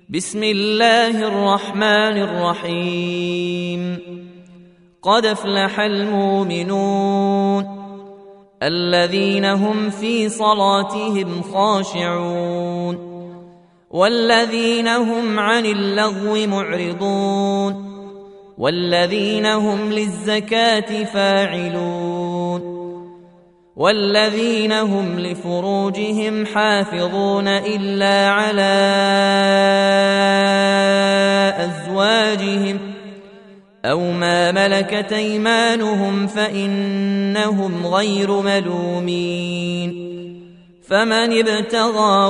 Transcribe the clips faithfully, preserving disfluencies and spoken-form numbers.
بسم الله الرحمن الرحيم. قد افلح المؤمنون الذين هم في صلاتهم خاشعون والذين هم عن اللغو معرضون والذين هم للزكاة فاعلون والذين هم لفروجهم حافظون إلا على أزواجهم أو ما ملكت أيمانهم فإنهم غير ملومين. فمن ابتغى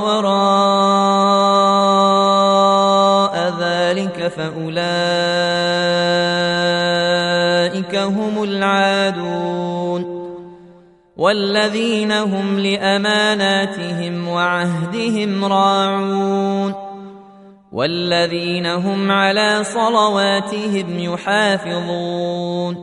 وراء ذلك فأولئك هم العادون والذين هم لأماناتهم وعهدهم راعون والذين هم على صلواتهم يحافظون.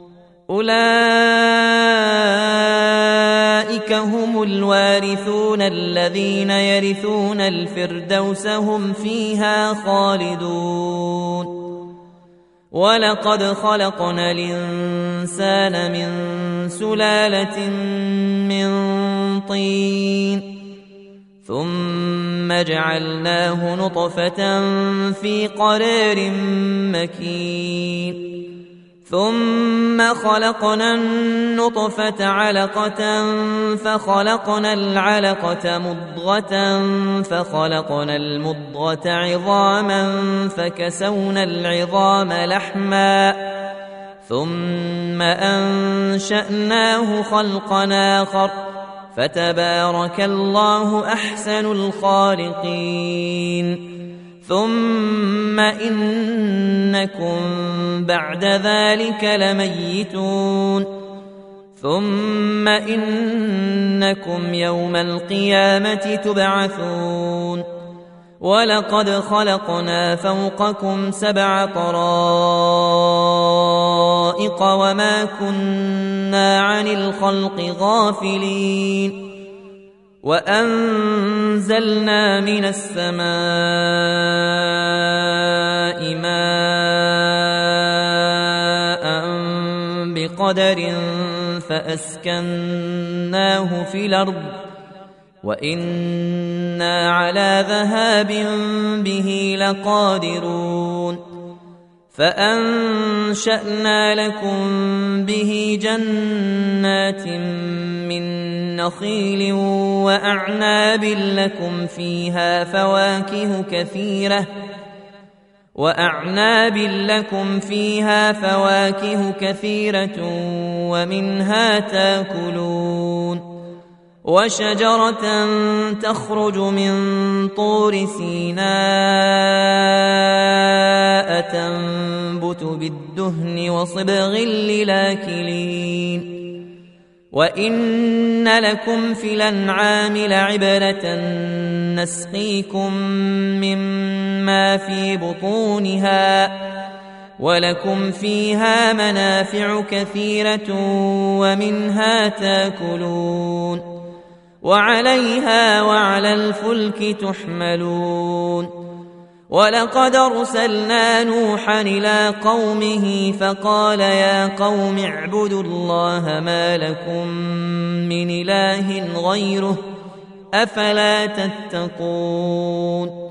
أولئك هم الوارثون الذين يرثون الفردوس هم فيها خالدون. ولقد خلقنا الإنسان من سلالة من طين ثم جعلناه نطفة في قرار مكين ثم خلقنا النطفة علقة فخلقنا العلقة مضغة فخلقنا المضغة عظاما فكسونا العظام لحما ثم أنشأناه خلقا آخر فتبارك الله أحسن الخالقين. ثم إنكم بعد ذلك لميتون ثم إنكم يوم القيامة تبعثون. ولقد خلقنا فوقكم سبع طرائق وما كنا عن الخلق غافلين. وأنزلنا من السماء ماء بقدر فأسكناه في الأرض وإنا على ذهاب به لقادرون. فأنشأنا لكم به جنات من نخيل وأعناب لكم فيها فواكه كثيرة وأعناب لكم فيها فواكه كثيرة ومنها تاكلون. وشجرة تخرج من طور سيناء تنبت بالدهن وصبغ للآكلين. وإن لكم في الأنعام لعبرة نسقيكم مما في بطونها ولكم فيها منافع كثيرة ومنها تاكلون وعليها وعلى الفلك تحملون. ولقد أرسلنا نوحا إلى قومه فقال يا قوم اعبدوا الله ما لكم من إله غيره أفلا تتقون.